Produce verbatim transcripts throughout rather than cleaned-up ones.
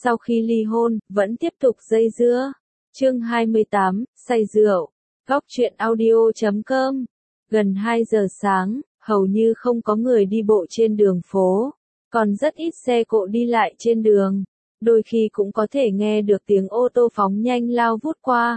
sau khi ly hôn, vẫn tiếp tục dây dưa. Chương hai mươi tám, say rượu. Góc truyện audio chấm com. Gần hai giờ sáng, hầu như không có người đi bộ trên đường phố, còn rất ít xe cộ đi lại trên đường. Đôi khi cũng có thể nghe được tiếng ô tô phóng nhanh lao vút qua.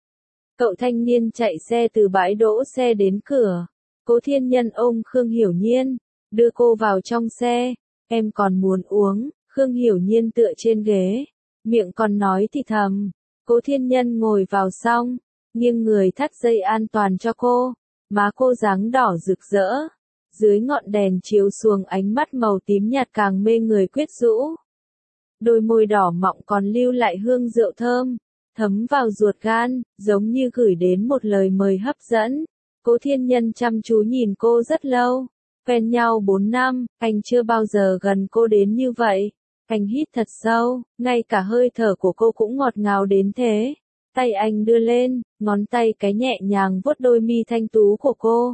Cậu thanh niên chạy xe từ bãi đỗ xe đến cửa. Cố Thiên Nhân ôm Khương Hiểu Nhiên, đưa cô vào trong xe. Em còn muốn uống. Khương Hiểu Nhiên tựa trên ghế, miệng còn nói thì thầm. Cố Thiên Nhân ngồi vào xong, nghiêng người thắt dây an toàn cho cô. Má cô dáng đỏ rực rỡ, dưới ngọn đèn chiếu xuống ánh mắt màu tím nhạt càng mê người quyến rũ. Đôi môi đỏ mọng còn lưu lại hương rượu thơm, thấm vào ruột gan, giống như gửi đến một lời mời hấp dẫn. Cố Thiên Nhân chăm chú nhìn cô rất lâu. Quen nhau bốn năm, anh chưa bao giờ gần cô đến như vậy. Anh hít thật sâu, ngay cả hơi thở của cô cũng ngọt ngào đến thế. Tay anh đưa lên, ngón tay cái nhẹ nhàng vuốt đôi mi thanh tú của cô.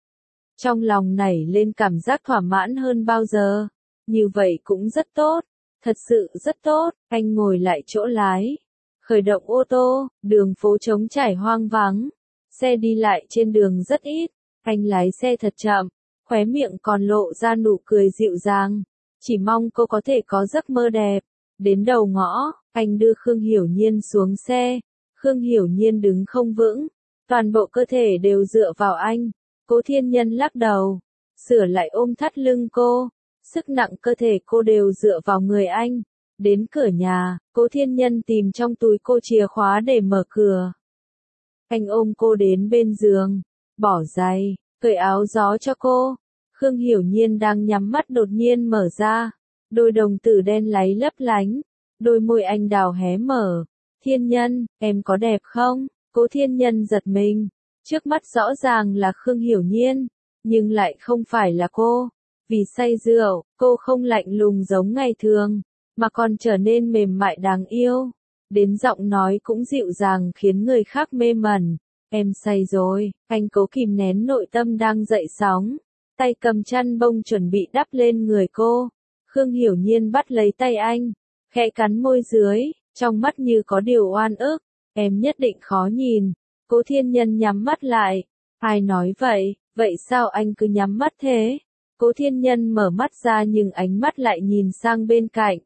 Trong lòng nảy lên cảm giác thỏa mãn hơn bao giờ. Như vậy cũng rất tốt, thật sự rất tốt. Anh ngồi lại chỗ lái, khởi động ô tô, đường phố trống trải hoang vắng. Xe đi lại trên đường rất ít, anh lái xe thật chậm, khóe miệng còn lộ ra nụ cười dịu dàng. Chỉ mong cô có thể có giấc mơ đẹp. Đến đầu ngõ, anh đưa Khương Hiểu Nhiên xuống xe. Khương Hiểu Nhiên đứng không vững, toàn bộ cơ thể đều dựa vào anh. Cố Thiên Nhân lắc đầu, sửa lại ôm thắt lưng cô. Sức nặng cơ thể cô đều dựa vào người anh. Đến cửa nhà, Cố Thiên Nhân tìm trong túi cô chìa khóa để mở cửa. Anh ôm cô đến bên giường, bỏ giày, cởi áo gió cho cô. Khương Hiểu Nhiên đang nhắm mắt đột nhiên mở ra, đôi đồng tử đen láy lấp lánh, đôi môi anh đào hé mở. Thiên Nhân, em có đẹp không? Cố Thiên Nhân giật mình, trước mắt rõ ràng là Khương Hiểu Nhiên, nhưng lại không phải là cô. Vì say rượu, cô không lạnh lùng giống ngày thường, mà còn trở nên mềm mại đáng yêu. Đến giọng nói cũng dịu dàng khiến người khác mê mẩn. Em say rồi, anh cố kìm nén nội tâm đang dậy sóng. Tay cầm chăn bông chuẩn bị đắp lên người cô. Khương Hiểu Nhiên bắt lấy tay anh, khẽ cắn môi dưới, trong mắt như có điều oan ức. Em nhất định khó nhìn. Cố Thiên Nhân nhắm mắt lại. Ai nói vậy, vậy sao anh cứ nhắm mắt thế? Cố Thiên Nhân mở mắt ra nhưng ánh mắt lại nhìn sang bên cạnh.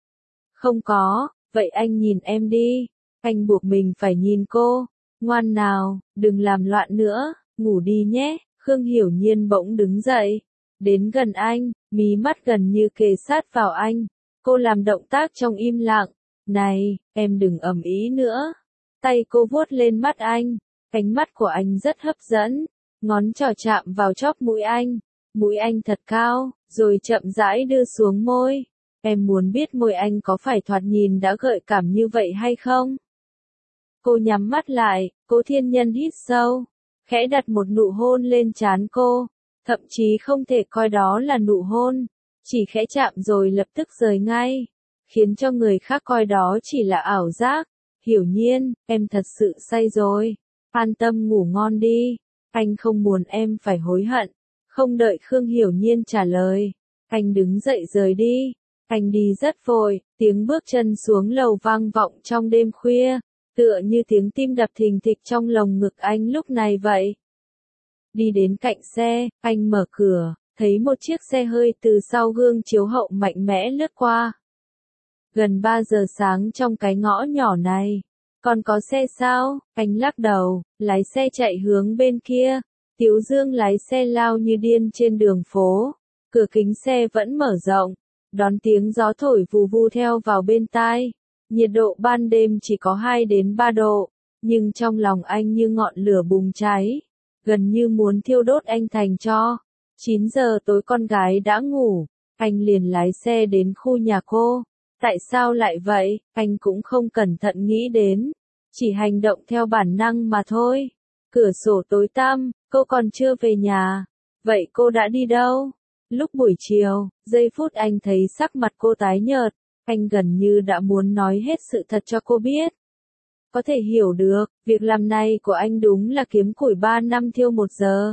Không có, vậy anh nhìn em đi. Anh buộc mình phải nhìn cô. Ngoan nào, đừng làm loạn nữa, ngủ đi nhé. Khương Hiểu Nhiên bỗng đứng dậy, đến gần anh, mí mắt gần như kề sát vào anh. Cô làm động tác trong im lặng. Này, em đừng ầm ĩ nữa. Tay cô vuốt lên mắt anh, ánh mắt của anh rất hấp dẫn. Ngón trỏ chạm vào chóp mũi anh, mũi anh thật cao, rồi chậm rãi đưa xuống môi. Em muốn biết môi anh có phải thoạt nhìn đã gợi cảm như vậy hay không? Cô nhắm mắt lại, Cố Thiên Nhân hít sâu, khẽ đặt một nụ hôn lên trán cô, thậm chí không thể coi đó là nụ hôn, chỉ khẽ chạm rồi lập tức rời ngay, khiến cho người khác coi đó chỉ là ảo giác. Hiểu Nhiên, em thật sự say rồi, an tâm ngủ ngon đi, anh không muốn em phải hối hận. Không đợi Khương Hiểu Nhiên trả lời, anh đứng dậy rời đi. Anh đi rất vội, tiếng bước chân xuống lầu vang vọng trong đêm khuya, tựa như tiếng tim đập thình thịch trong lồng ngực anh lúc này vậy. Đi đến cạnh xe, anh mở cửa, thấy một chiếc xe hơi từ sau gương chiếu hậu mạnh mẽ lướt qua. Gần ba giờ sáng trong cái ngõ nhỏ này, còn có xe sao? Anh lắc đầu, lái xe chạy hướng bên kia. Tiếu Dương lái xe lao như điên trên đường phố, cửa kính xe vẫn mở rộng, đón tiếng gió thổi vù vù theo vào bên tai. Nhiệt độ ban đêm chỉ có hai đến ba độ, nhưng trong lòng anh như ngọn lửa bùng cháy, gần như muốn thiêu đốt anh thành tro. chín giờ tối con gái đã ngủ, anh liền lái xe đến khu nhà cô. Tại sao lại vậy, anh cũng không cẩn thận nghĩ đến, chỉ hành động theo bản năng mà thôi. Cửa sổ tối tăm, cô còn chưa về nhà. Vậy cô đã đi đâu? Lúc buổi chiều, giây phút anh thấy sắc mặt cô tái nhợt, anh gần như đã muốn nói hết sự thật cho cô biết. Có thể hiểu được, việc làm này của anh đúng là kiếm củi ba năm thiêu một giờ.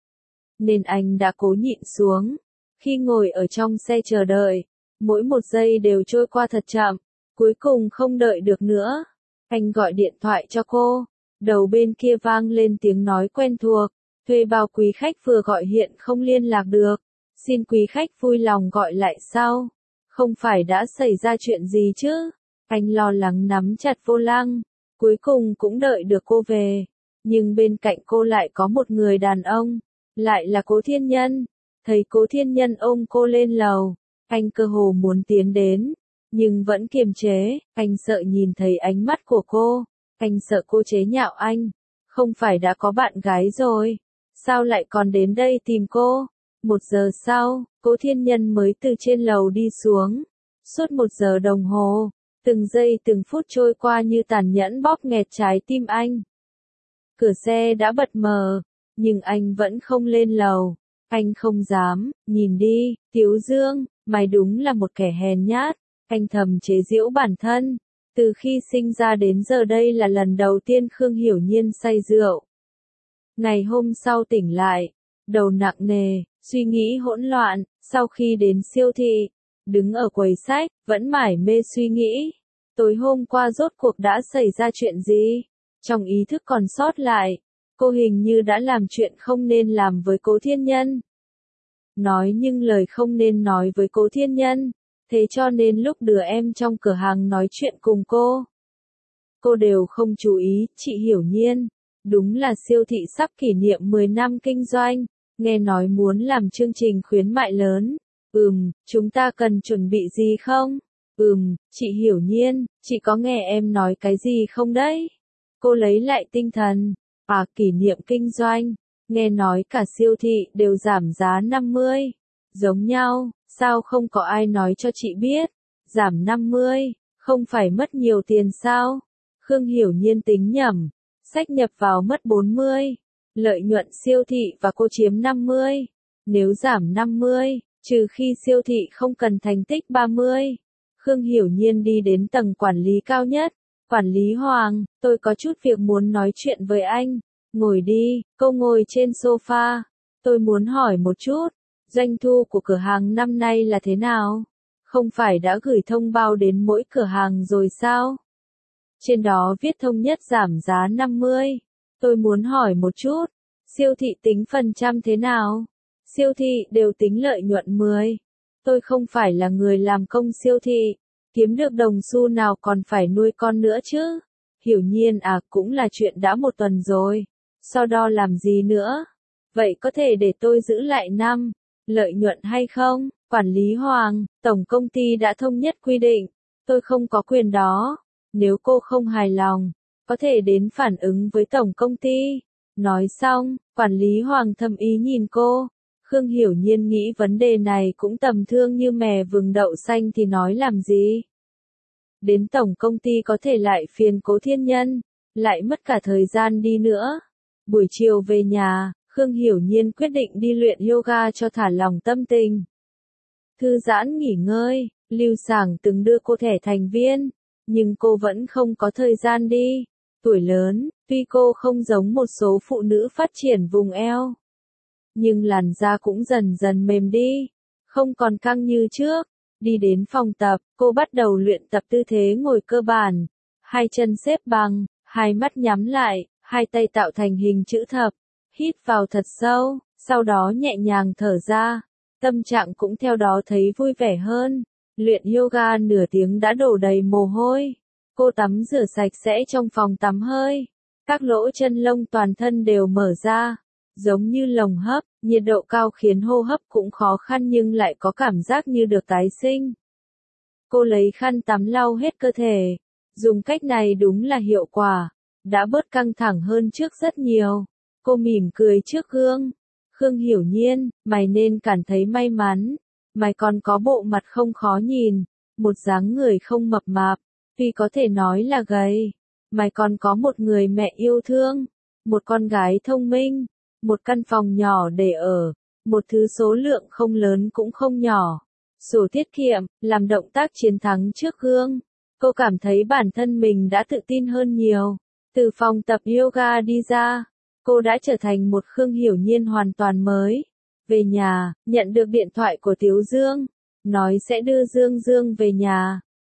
Nên anh đã cố nhịn xuống. Khi ngồi ở trong xe chờ đợi, mỗi một giây đều trôi qua thật chậm, Cuối cùng không đợi được nữa. Anh gọi điện thoại cho cô. Đầu bên kia vang lên tiếng nói quen thuộc. Thuê bao quý khách vừa gọi hiện không liên lạc được. Xin quý khách vui lòng gọi lại sau. Không phải đã xảy ra chuyện gì chứ? Anh lo lắng nắm chặt vô lăng. Cuối cùng cũng đợi được cô về. Nhưng bên cạnh cô lại có một người đàn ông. Lại là Cố Thiên Nhân. Thấy Cố Thiên Nhân ôm cô lên lầu. Anh cơ hồ muốn tiến đến. Nhưng vẫn kiềm chế. Anh sợ nhìn thấy ánh mắt của cô. Anh sợ cô chế nhạo anh. Không phải đã có bạn gái rồi. Sao lại còn đến đây tìm cô? Một giờ sau, Cố Thiên Nhân mới từ trên lầu đi xuống. Suốt một giờ đồng hồ, từng giây từng phút trôi qua như tàn nhẫn bóp nghẹt trái tim anh. Cửa xe đã bật mờ, nhưng anh vẫn không lên lầu. Anh không dám, nhìn đi, Tiếu Dương, mày đúng là một kẻ hèn nhát. Anh thầm chế giễu bản thân. Từ khi sinh ra đến giờ đây là lần đầu tiên Khương Hiểu Nhiên say rượu. Ngày hôm sau tỉnh lại, đầu nặng nề, suy nghĩ hỗn loạn, sau khi đến siêu thị, đứng ở quầy sách, vẫn mải mê suy nghĩ. Tối hôm qua rốt cuộc đã xảy ra chuyện gì? Trong ý thức còn sót lại, cô hình như đã làm chuyện không nên làm với Cố Thiên Nhân. Nói nhưng lời không nên nói với Cố Thiên Nhân, thế cho nên lúc đứa em trong cửa hàng nói chuyện cùng cô, cô đều không chú ý. Chị Hiểu Nhiên, đúng là siêu thị sắp kỷ niệm mười năm kinh doanh, nghe nói muốn làm chương trình khuyến mại lớn. Ừm, chúng ta cần chuẩn bị gì không? Ừm, chị Hiểu Nhiên, chị có nghe em nói cái gì không đấy? Cô lấy lại tinh thần. À, kỷ niệm kinh doanh, nghe nói cả siêu thị đều giảm giá năm mươi. Giống nhau, sao không có ai nói cho chị biết? Giảm năm mươi, không phải mất nhiều tiền sao? Khương Hiểu Nhiên tính nhẩm, sách nhập vào mất bốn mươi. Lợi nhuận siêu thị và cô chiếm năm mươi. Nếu giảm năm mươi, trừ khi siêu thị không cần thành tích ba mươi. Khương Hiểu Nhiên đi đến tầng quản lý cao nhất. Quản lý Hoàng, tôi có chút việc muốn nói chuyện với anh. Ngồi đi, cô ngồi trên sofa. Tôi muốn hỏi một chút, doanh thu của cửa hàng năm nay là thế nào? Không phải đã gửi thông báo đến mỗi cửa hàng rồi sao? Trên đó viết thống nhất giảm giá năm mươi. Tôi muốn hỏi một chút, siêu thị tính phần trăm thế nào? Siêu thị đều tính lợi nhuận mười. Tôi không phải là người làm công siêu thị, kiếm được đồng xu nào còn phải nuôi con nữa chứ. Hiểu Nhiên à, cũng là chuyện đã một tuần rồi. Sau đó làm gì nữa? Vậy có thể để tôi giữ lại năm lợi nhuận hay không? Quản lý Hoàng, tổng công ty đã thống nhất quy định, tôi không có quyền đó. Nếu cô không hài lòng, có thể đến phản ứng với tổng công ty. Nói xong, quản lý Hoàng thầm ý nhìn cô. Khương Hiểu Nhiên nghĩ vấn đề này cũng tầm thường như mè vừng đậu xanh thì nói làm gì. Đến tổng công ty có thể lại phiền Cố Thiên Nhân, lại mất cả thời gian đi nữa. Buổi chiều về nhà, Khương Hiểu Nhiên quyết định đi luyện yoga cho thả lỏng tâm tình. Thư giãn nghỉ ngơi, Lưu Sảng từng đưa cô thẻ thành viên, nhưng cô vẫn không có thời gian đi. Tuổi lớn, tuy cô không giống một số phụ nữ phát triển vùng eo, nhưng làn da cũng dần dần mềm đi, không còn căng như trước. Đi đến phòng tập, cô bắt đầu luyện tập tư thế ngồi cơ bản, hai chân xếp bằng, hai mắt nhắm lại, hai tay tạo thành hình chữ thập, hít vào thật sâu, sau đó nhẹ nhàng thở ra, tâm trạng cũng theo đó thấy vui vẻ hơn. Luyện yoga nửa tiếng đã đổ đầy mồ hôi, cô tắm rửa sạch sẽ trong phòng tắm hơi, các lỗ chân lông toàn thân đều mở ra, giống như lồng hấp, nhiệt độ cao khiến hô hấp cũng khó khăn nhưng lại có cảm giác như được tái sinh. Cô lấy khăn tắm lau hết cơ thể, dùng cách này đúng là hiệu quả, đã bớt căng thẳng hơn trước rất nhiều. Cô mỉm cười trước gương. Khương Hiểu Nhiên, mày nên cảm thấy may mắn, mày còn có bộ mặt không khó nhìn, một dáng người không mập mạp, tuy có thể nói là gầy, mày còn có một người mẹ yêu thương, một con gái thông minh, một căn phòng nhỏ để ở, một thứ số lượng không lớn cũng không nhỏ, sổ tiết kiệm, làm động tác chiến thắng trước gương. Cô cảm thấy bản thân mình đã tự tin hơn nhiều. Từ phòng tập yoga đi ra, cô đã trở thành một Khương Hiểu Nhiên hoàn toàn mới. Về nhà, nhận được điện thoại của Tiếu Dương, nói sẽ đưa Dương Dương về nhà.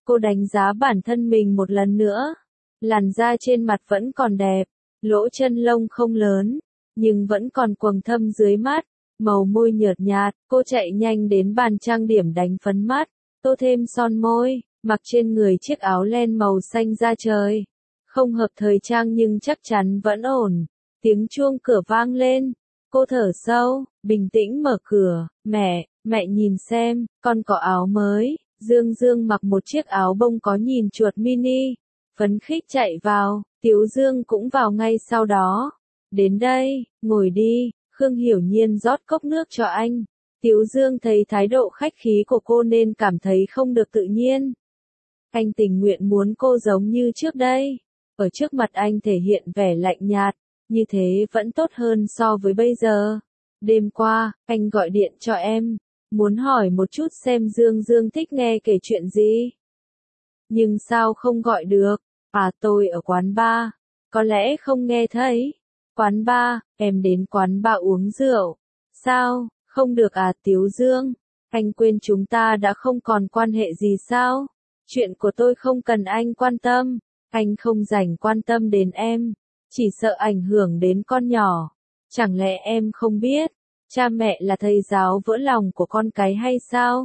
Cô đánh giá bản thân mình một lần nữa. Làn da trên mặt vẫn còn đẹp, lỗ chân lông không lớn, nhưng vẫn còn quầng thâm dưới mắt, màu môi nhợt nhạt. Cô chạy nhanh đến bàn trang điểm đánh phấn mắt, tô thêm son môi, mặc trên người chiếc áo len màu xanh da trời. Không hợp thời trang nhưng chắc chắn vẫn ổn. Tiếng chuông cửa vang lên. Cô thở sâu, bình tĩnh mở cửa. Mẹ, mẹ nhìn xem, con có áo mới. Dương Dương mặc một chiếc áo bông có nhìn chuột mini. Phấn khích chạy vào, Tiếu Dương cũng vào ngay sau đó. Đến đây, ngồi đi. Khương Hiểu Nhiên rót cốc nước cho anh. Tiếu Dương thấy thái độ khách khí của cô nên cảm thấy không được tự nhiên. Anh tình nguyện muốn cô giống như trước đây. Ở trước mặt anh thể hiện vẻ lạnh nhạt, như thế vẫn tốt hơn so với bây giờ. Đêm qua, anh gọi điện cho em, muốn hỏi một chút xem Dương Dương thích nghe kể chuyện gì. Nhưng sao không gọi được? À, tôi ở quán bar, có lẽ không nghe thấy. Quán bar, em đến quán bar uống rượu. Sao, không được à Tiếu Dương? Anh quên chúng ta đã không còn quan hệ gì sao? Chuyện của tôi không cần anh quan tâm. Anh không rảnh quan tâm đến em, chỉ sợ ảnh hưởng đến con nhỏ. Chẳng lẽ em không biết, cha mẹ là thầy giáo vỡ lòng của con cái hay sao?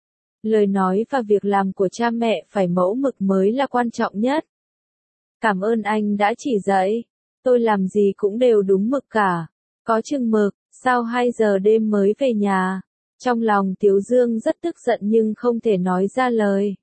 Lời nói và việc làm của cha mẹ phải mẫu mực mới là quan trọng nhất. Cảm ơn anh đã chỉ dạy, tôi làm gì cũng đều đúng mực cả. Có chừng mực, sao hai giờ đêm mới về nhà? Trong lòng Tiếu Dương rất tức giận nhưng không thể nói ra lời.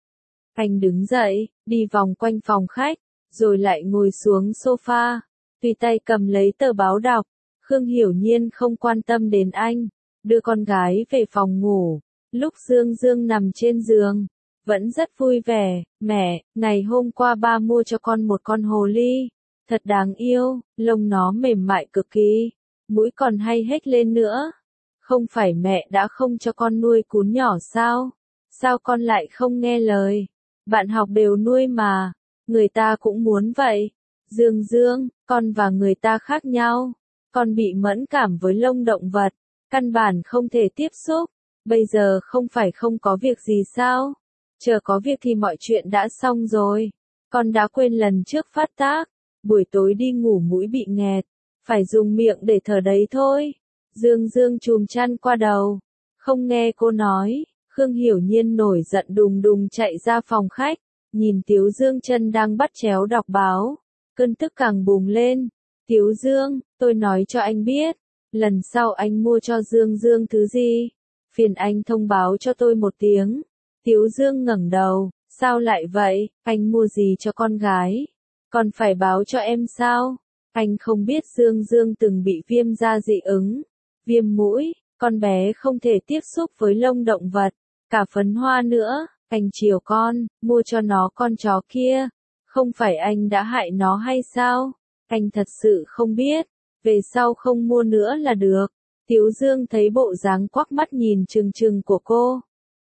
Anh đứng dậy, đi vòng quanh phòng khách, rồi lại ngồi xuống sofa, tùy tay cầm lấy tờ báo đọc. Khương Hiểu Nhiên không quan tâm đến anh, đưa con gái về phòng ngủ. Lúc Dương Dương nằm trên giường, vẫn rất vui vẻ. Mẹ, ngày hôm qua ba mua cho con một con hồ ly, thật đáng yêu, lông nó mềm mại cực kỳ, mũi còn hay hếch lên nữa. Không phải mẹ đã không cho con nuôi cún nhỏ sao? Sao con lại không nghe lời? Bạn học đều nuôi mà, người ta cũng muốn vậy. Dương Dương, con và người ta khác nhau. Con bị mẫn cảm với lông động vật, căn bản không thể tiếp xúc. Bây giờ không phải không có việc gì sao? Chờ có việc thì mọi chuyện đã xong rồi. Con đã quên lần trước phát tác, buổi tối đi ngủ mũi bị nghẹt, phải dùng miệng để thở đấy thôi. Dương Dương chùm chăn qua đầu, không nghe cô nói. Khương Hiểu Nhiên nổi giận đùng đùng chạy ra phòng khách, nhìn Tiếu Dương chân đang bắt chéo đọc báo, cơn tức càng bùng lên. Tiếu Dương, tôi nói cho anh biết, lần sau anh mua cho Dương Dương thứ gì, phiền anh thông báo cho tôi một tiếng. Tiếu Dương ngẩng đầu, sao lại vậy, anh mua gì cho con gái, còn phải báo cho em sao? Anh không biết Dương Dương từng bị viêm da dị ứng, viêm mũi, con bé không thể tiếp xúc với lông động vật. Cả phấn hoa nữa, anh chiều con, mua cho nó con chó kia. Không phải anh đã hại nó hay sao? Anh thật sự không biết, về sau không mua nữa là được. Tiếu Dương thấy bộ dáng quắc mắt nhìn trừng trừng của cô.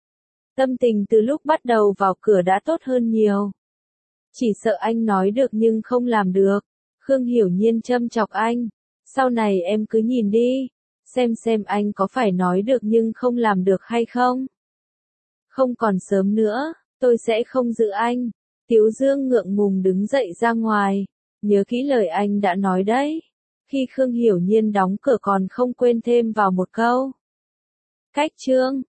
Tâm tình từ lúc bắt đầu vào cửa đã tốt hơn nhiều. Chỉ sợ anh nói được nhưng không làm được. Khương Hiểu Nhiên châm chọc anh. Sau này em cứ nhìn đi, xem xem anh có phải nói được nhưng không làm được hay không. Không còn sớm nữa, tôi sẽ không giữ anh. Tiếu Dương ngượng ngùng đứng dậy ra ngoài. Nhớ kỹ lời anh đã nói đấy. Khi Khương Hiểu Nhiên đóng cửa còn không quên thêm vào một câu. Cách chương